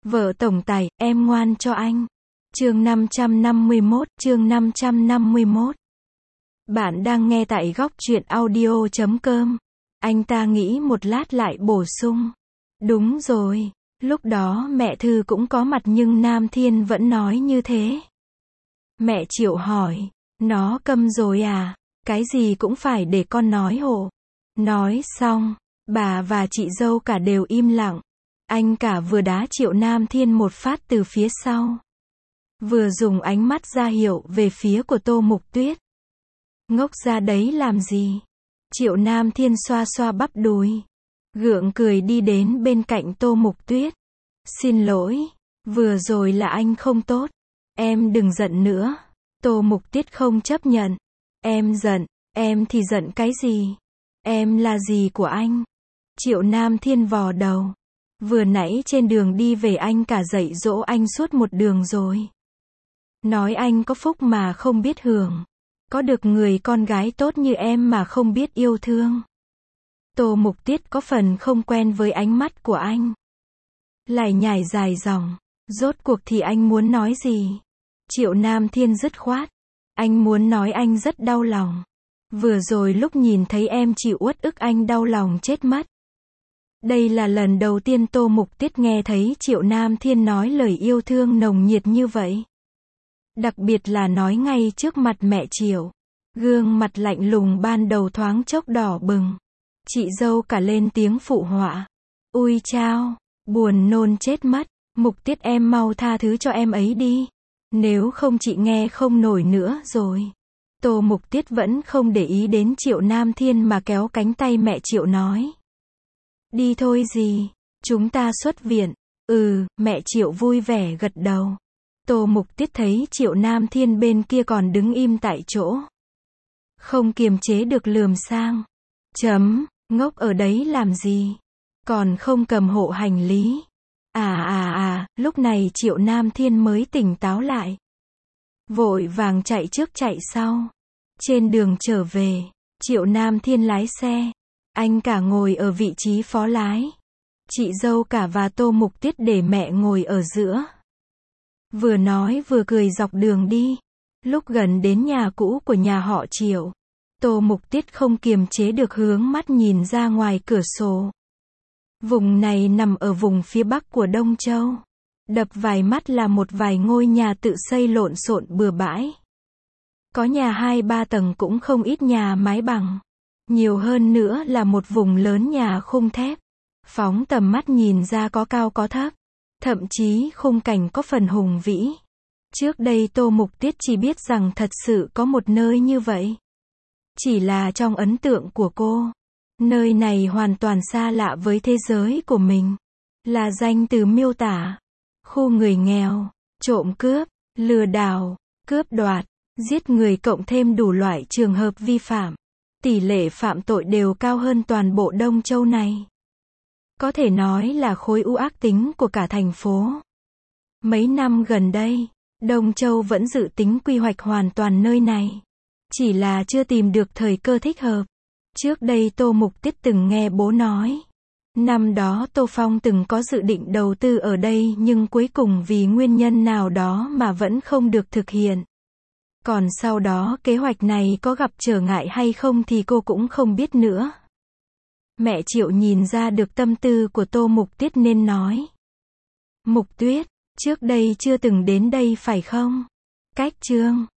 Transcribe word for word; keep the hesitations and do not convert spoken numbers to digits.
Vợ tổng tài, em ngoan cho anh. Chương năm trăm năm mươi mốt, chương năm trăm năm mươi mốt. Bạn đang nghe tại góc truyện audio chấm com. Anh ta nghĩ một lát lại bổ sung. Đúng rồi, lúc đó mẹ Thư cũng có mặt nhưng Nam Thiên vẫn nói như thế. Mẹ Triệu hỏi, nó câm rồi à? Cái gì cũng phải để con nói hộ. Nói xong, bà và chị dâu cả đều im lặng. Anh cả vừa đá Triệu Nam Thiên một phát từ phía sau, vừa dùng ánh mắt ra hiệu về phía của Tô Mục Tuyết. Ngốc ra đấy làm gì? Triệu Nam Thiên xoa xoa bắp đùi, gượng cười đi đến bên cạnh Tô Mục Tuyết. Xin lỗi, vừa rồi là anh không tốt. Em đừng giận nữa. Tô Mục Tuyết không chấp nhận. Em giận, em thì giận cái gì? Em là gì của anh? Triệu Nam Thiên vò đầu. Vừa nãy trên đường đi về anh cả dạy dỗ anh suốt một đường rồi. Nói anh có phúc mà không biết hưởng. Có được người con gái tốt như em mà không biết yêu thương. Tô Mục Tuyết có phần không quen với ánh mắt của anh. Lại nhải dài dòng. Rốt cuộc thì anh muốn nói gì? Triệu Nam Thiên dứt khoát. Anh muốn nói anh rất đau lòng. Vừa rồi lúc nhìn thấy em chịu uất ức anh đau lòng chết mất. Đây là lần đầu tiên Tô Mục Tuyết nghe thấy Triệu Nam Thiên nói lời yêu thương nồng nhiệt như vậy. Đặc biệt là nói ngay trước mặt mẹ Triệu. Gương mặt lạnh lùng ban đầu thoáng chốc đỏ bừng. Chị dâu cả lên tiếng phụ họa. Ui chao, buồn nôn chết mất. Mục Tuyết em mau tha thứ cho em ấy đi. Nếu không chị nghe không nổi nữa rồi. Tô Mục Tuyết vẫn không để ý đến Triệu Nam Thiên mà kéo cánh tay mẹ Triệu nói. Đi thôi gì, chúng ta xuất viện. Ừ, mẹ Triệu vui vẻ gật đầu. Tô Mục Tuyết thấy Triệu Nam Thiên bên kia còn đứng im tại chỗ. Không kiềm chế được lườm sang. Chấm, ngốc ở đấy làm gì? Còn không cầm hộ hành lý. À à à, lúc này Triệu Nam Thiên mới tỉnh táo lại. Vội vàng chạy trước chạy sau. Trên đường trở về, Triệu Nam Thiên lái xe. Anh cả ngồi ở vị trí phó lái. Chị dâu cả và Tô Mục Tuyết để mẹ ngồi ở giữa. Vừa nói vừa cười dọc đường đi. Lúc gần đến nhà cũ của nhà họ Triệu, Tô Mục Tuyết không kiềm chế được hướng mắt nhìn ra ngoài cửa sổ. Vùng này nằm ở vùng phía bắc của Đông Châu. Đập vài mắt là một vài ngôi nhà tự xây lộn xộn bừa bãi. Có nhà hai ba tầng cũng không ít nhà mái bằng. Nhiều hơn nữa là một vùng lớn nhà khung thép. Phóng tầm mắt nhìn ra có cao có thấp. Thậm chí khung cảnh có phần hùng vĩ. Trước đây Tô Mục Tuyết chỉ biết rằng thật sự có một nơi như vậy. Chỉ là trong ấn tượng của cô. Nơi này hoàn toàn xa lạ với thế giới của mình. Là danh từ miêu tả. Khu người nghèo, trộm cướp, lừa đảo, cướp đoạt, giết người cộng thêm đủ loại trường hợp vi phạm. Tỷ lệ phạm tội đều cao hơn toàn bộ Đông Châu này. Có thể nói là khối u ác tính của cả thành phố. Mấy năm gần đây, Đông Châu vẫn dự tính quy hoạch hoàn toàn nơi này. Chỉ là chưa tìm được thời cơ thích hợp. Trước đây Tô Mục Tuyết từng nghe bố nói. Năm đó Tô Phong từng có dự định đầu tư ở đây nhưng cuối cùng vì nguyên nhân nào đó mà vẫn không được thực hiện. Còn sau đó kế hoạch này có gặp trở ngại hay không thì cô cũng không biết nữa. Mẹ Triệu nhìn ra được tâm tư của Tô Mục Tuyết nên nói. Mục Tuyết, trước đây chưa từng đến đây phải không? Cách Trương,